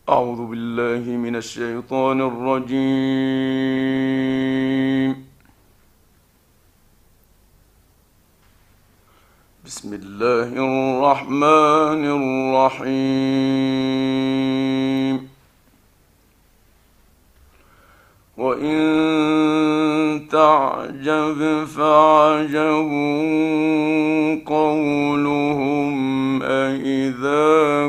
أعوذ بالله من الشيطان الرجيم. بسم الله الرحمن الرحيم. وإن تعجب فعجب قولهم أإذا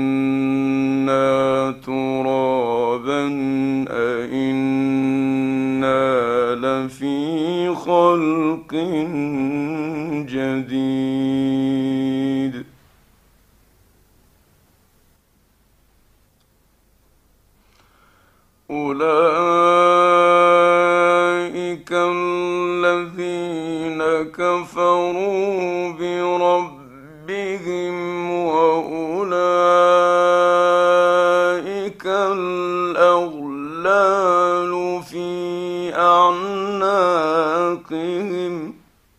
كنا ترابا أإنا لفي خلق جديد. أولئك الذين كفروا بربهم وأولئك الأغلال في أعناقهم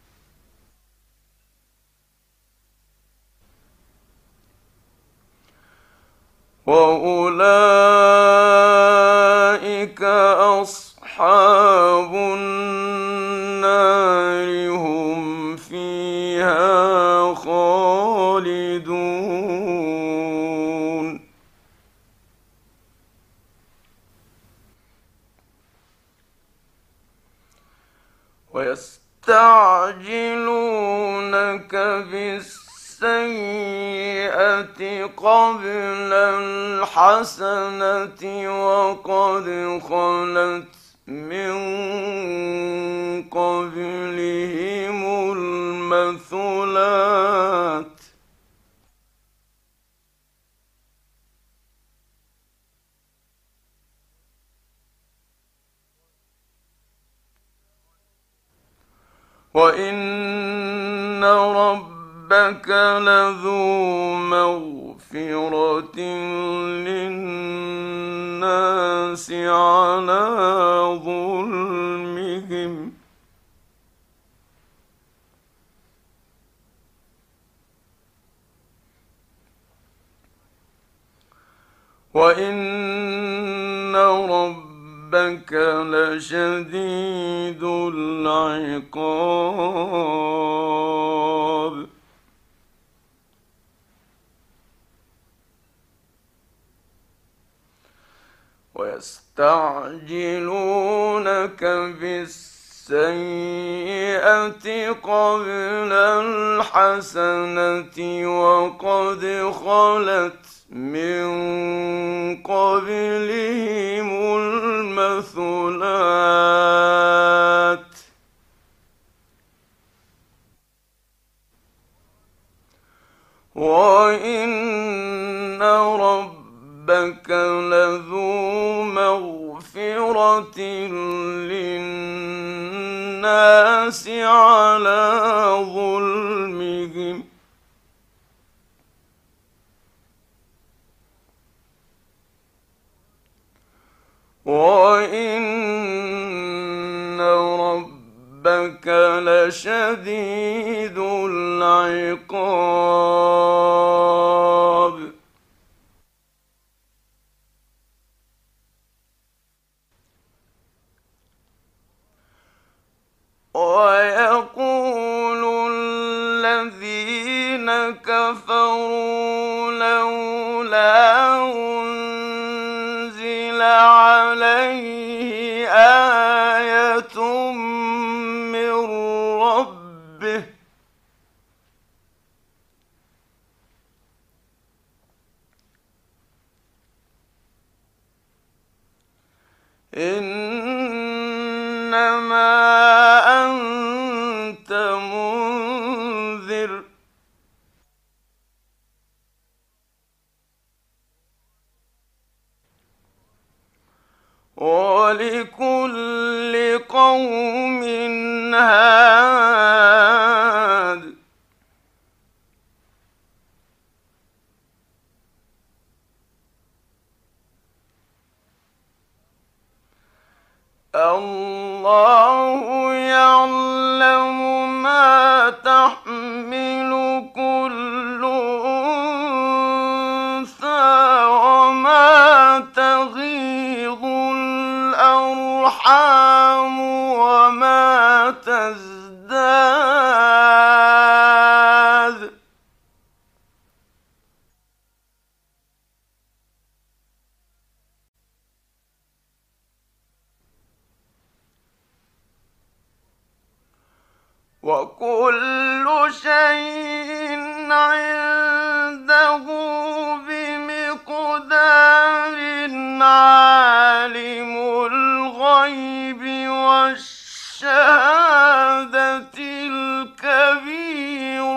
وأولئك أصحاب النار هم فيها خالدون. ويستعجلونك بالسيئة قبل الحسنة وقد خلت من قبلهم المثلات وإن ربك لذو مغفرة للناس على ظلمهم وإن ربك لشديد العقاب. ويستعجلونك بالسيئة قبل الحسنة وقد خلت من قبلهم المثلات وإن ربك لذو مغفرة للناس على ظلمهم وإن ربك لشديد العقاب. ويقول الذين كفروا لولا أنزل عليه آية من ربه إنما أنت منذر ولكل قوم هاد الله يعلم ما تحمل كل أنثى وما وكل شيء عنده بمقدار. عالم الغيب والشهادة الكبير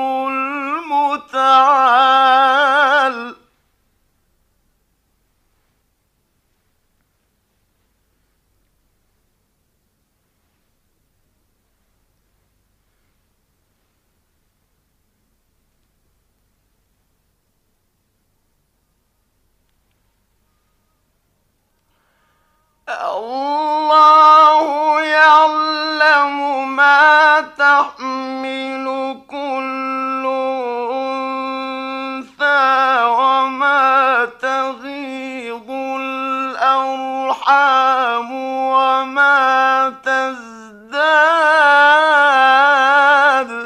المتعال. الله يعلم ما تحمل كل أنثى وما تغيض الأرحام وما تزداد.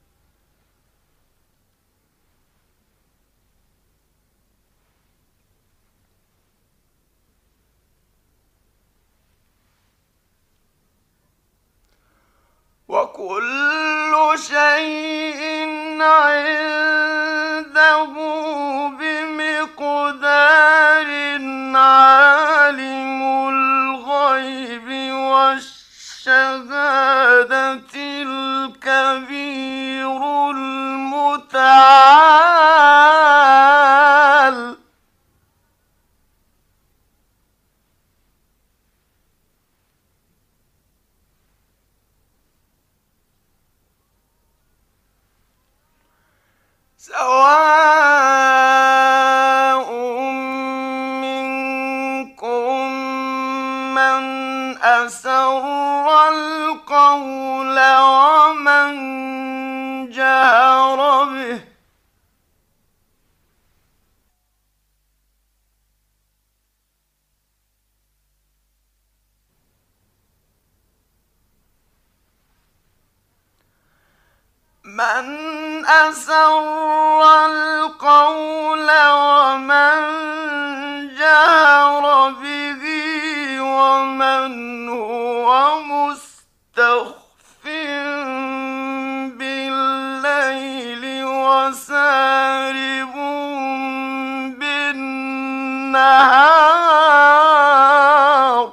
وكل شيء عنده بمقدار. عالم الغيب والشهادة الكبير المتعال. سواء منكم من أسر القول ومن جهر به. من أسر القول ومن جهر به ومن هو مستخف بالليل وسارب بالنهار.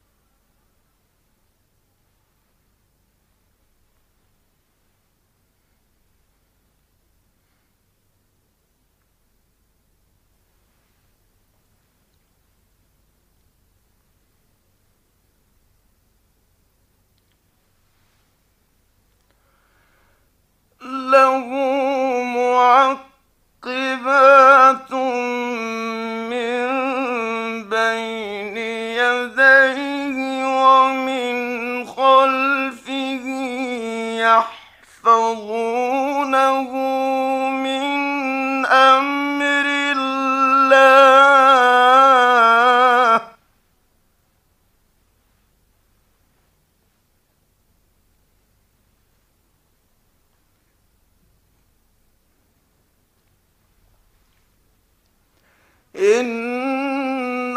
له معقبات من بين يديه ومن خلفه يحفظونه من أمر الله. إن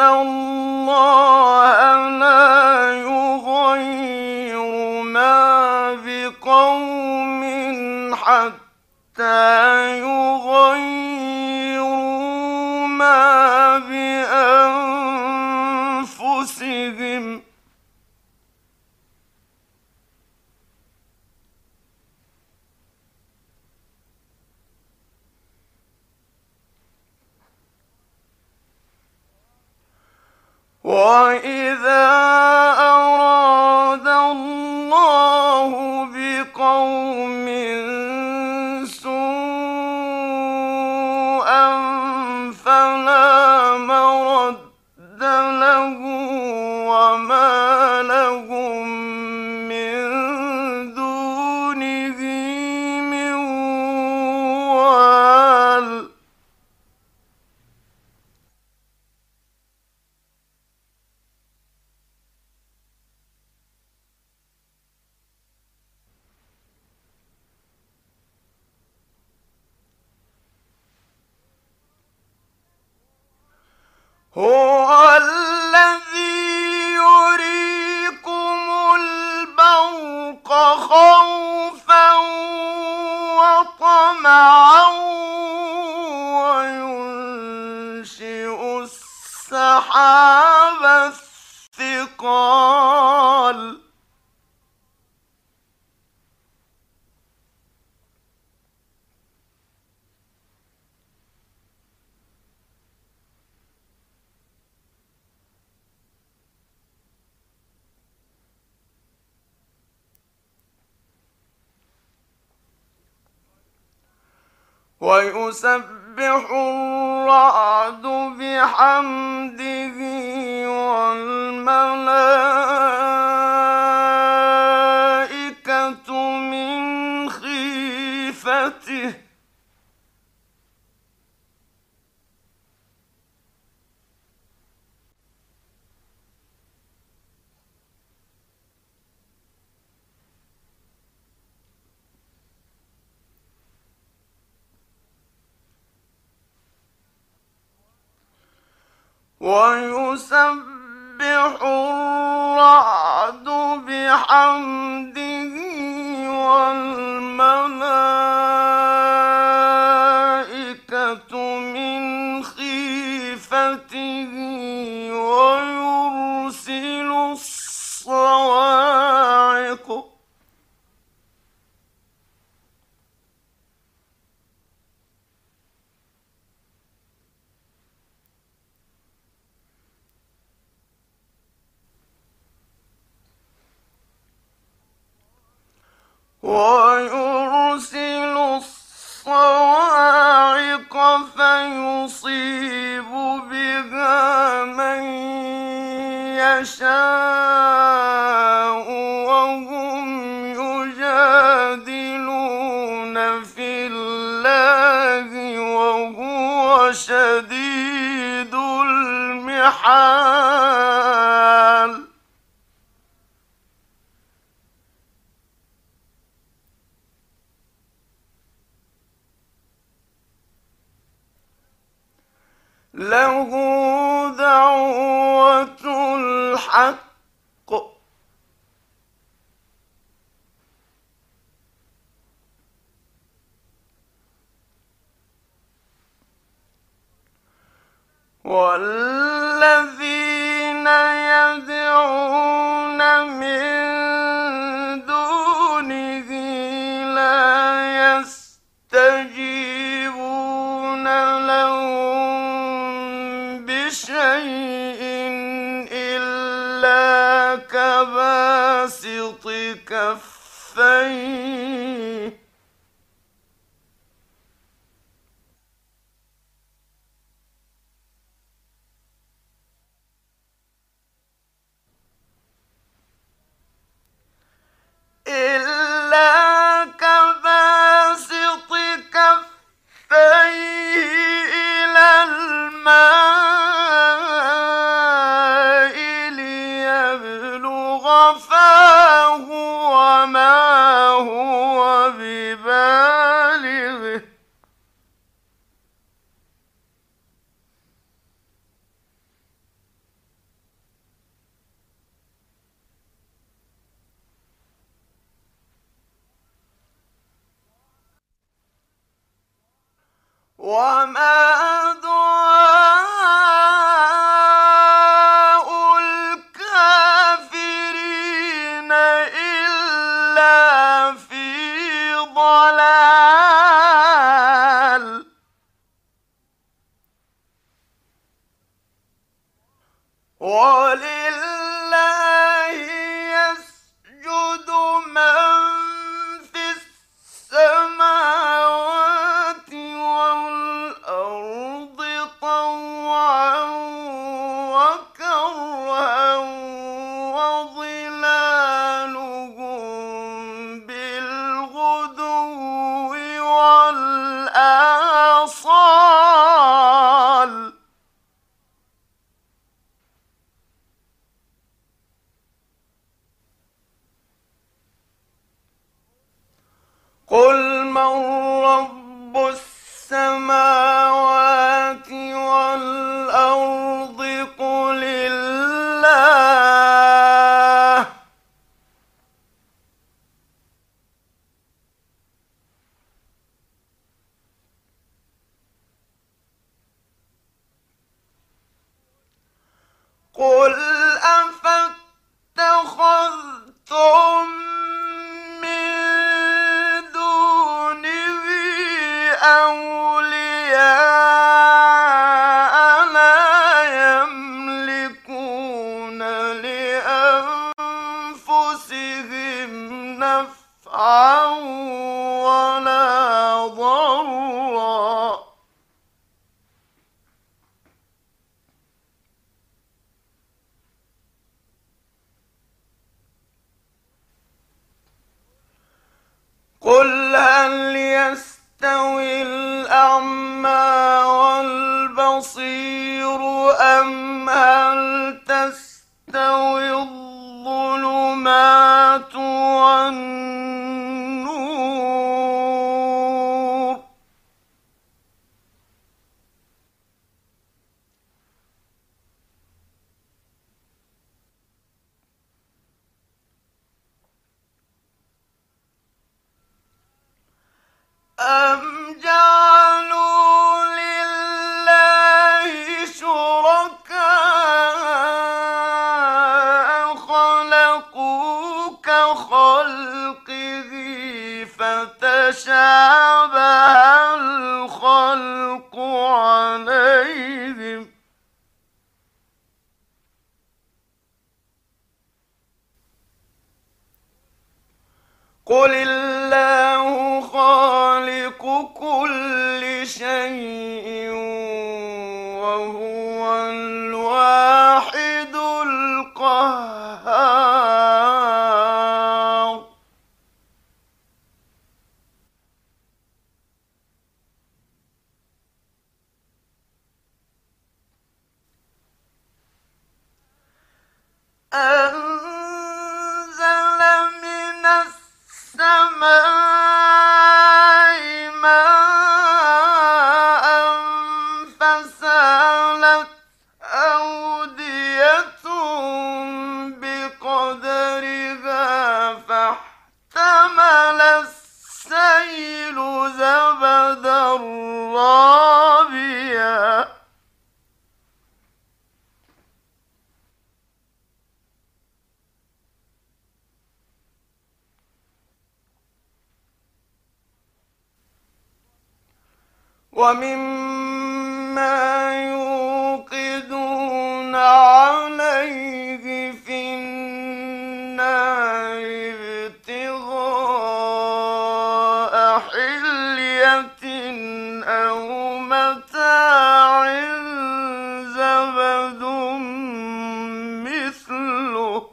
الله لا يغير ما بقوم حتى يغيروا ما بأنفسهم. وإذا أراد الله بقوم سوءا فلا مرد له وما لهم من دونه من وال. هو الذي يريكم البرق خوفا السحاب الثقال ويسبح الرعد بحمده والملائكة من خيفته ويسبح الرعد بحمده والملائكة من خيفته ويرسل الصواعق فيصيب بها من يشاء وهم يجادلون في الله وهو شديد المحال له دعوة الحق والذين يدعون من دونه لا يستجيبون لهم بشيء إلا كباسط كفيه إلى الماء ليبلغ فاه وما هو ببالغه وما دعاء الكافرين إلا في ضلال ولله يسجد من في السماوات والأرض طوعا وكرها وظلالهم بالغدو والآصال قل من رب السماوات والأرض قل الله قل هل يستوي الأعمى والبصير أم هل تستوي الظلمات والنور أم جعلوا لله شركاء خلقوا كخلقه فتشابه الخلق عليهم قل الله خالق كل شيء وهو الواحد القهار أنزل من السماء ماء فسالت أودية بقدرها فاحتمل السيل زبدا رابيا ومما يوقدون عليه في النار ابتغاء حلية أو متاع زبد مثله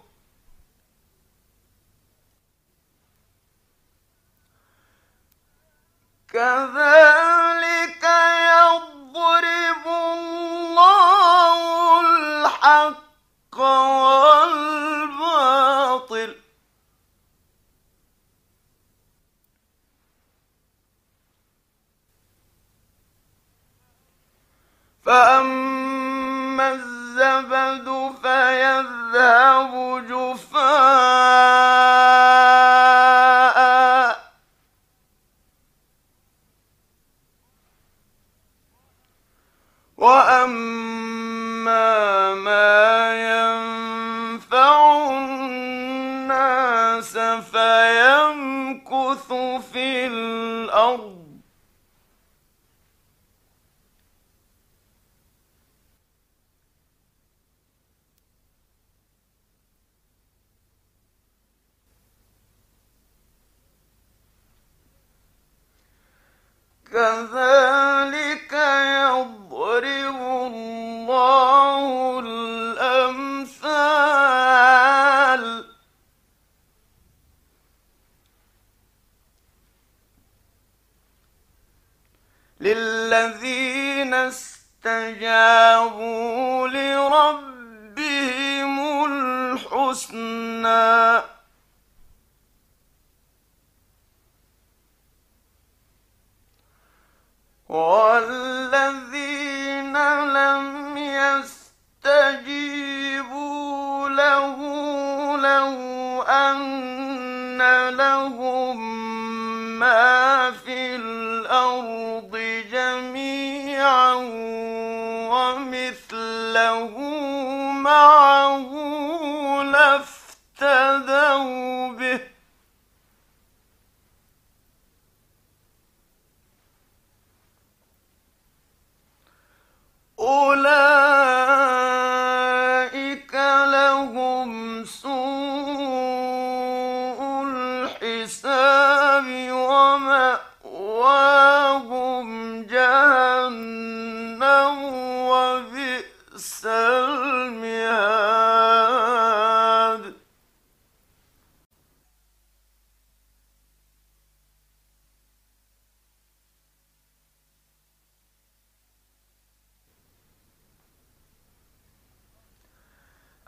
كذلك يضرب الله الحق والباطل فأما الزبد فيذهب جفاء وأما ما ينفع الناس فيمكث في الأرض كذلك يضرب الله الأمثال للذين استجابوا لربهم الحسنى والذين لم يستجيبوا له لو أن لهم ما في الأرض جميعا ومثله معه لافتدوا به أولئك لهم سوء الحساب ومأواهم جهنم وبئس المهاد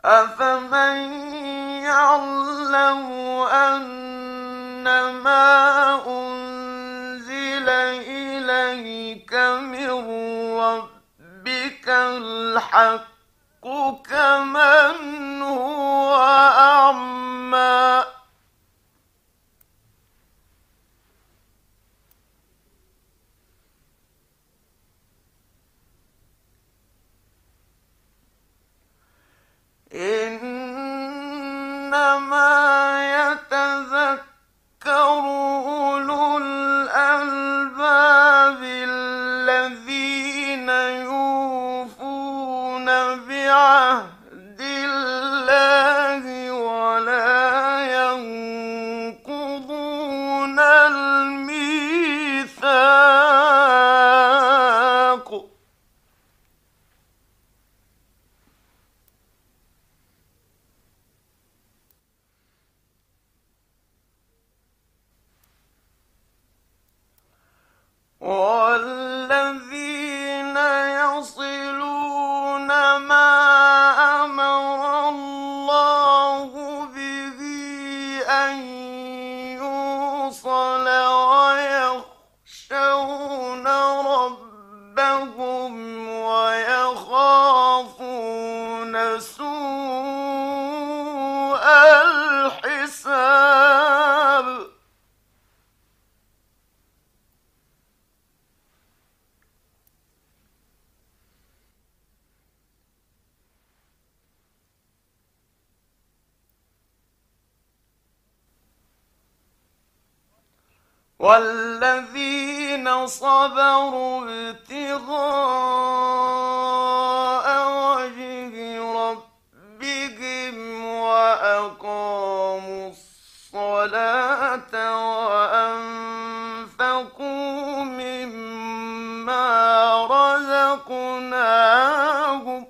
أفمن يعلم أنما أنزل إليك من ربك الحق كمن هو أعمى إنما يتذكر أولو الألباب الذين يوفون بعهد الله ولا ينقضون الميثاق والذين يصلون ما أمر الله به أن يوصل ويخشون ربهم ويخافون سوء الحساب والذين صبروا ابتغاء وجه ربهم وأقاموا الصلاة وأنفقوا مما رزقناهم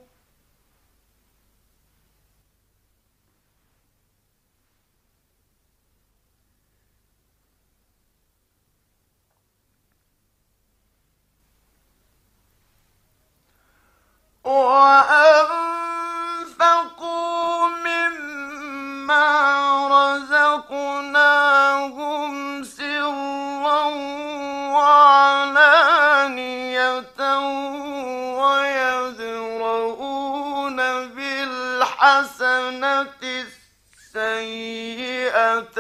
سرا وعلانية ويدرؤون بالحسنة السيئة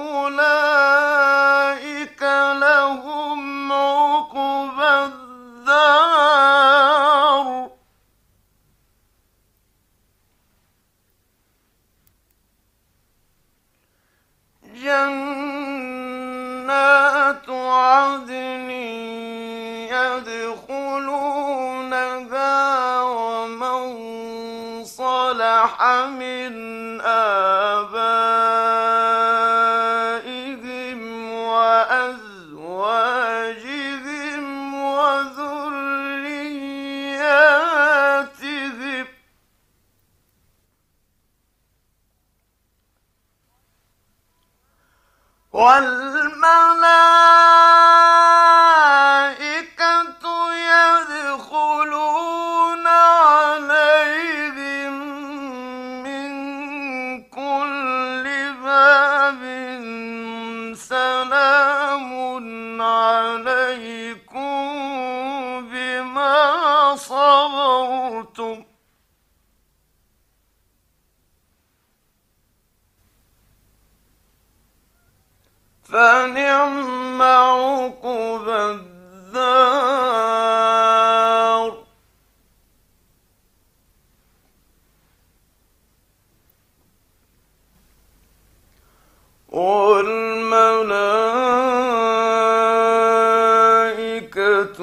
أولئك لهم عقبى الدار جنات عدن يدخلونها ومن صلح من آبائهم وأزواجهم وذرياتهم والملائكة يدخلون عليهم من كل باب سلام عليكم بما صبرتم فنعم عقبى الدار والملائكة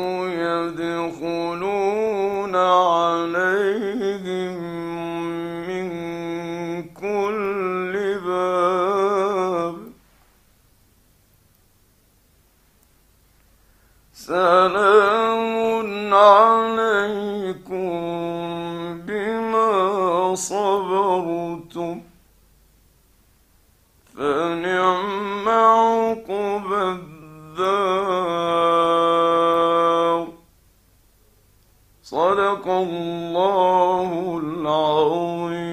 يدخلون عليهم من كل باب سلام عليكم بما صبرتم فنعم عقبى الدار صدق الله العظيم.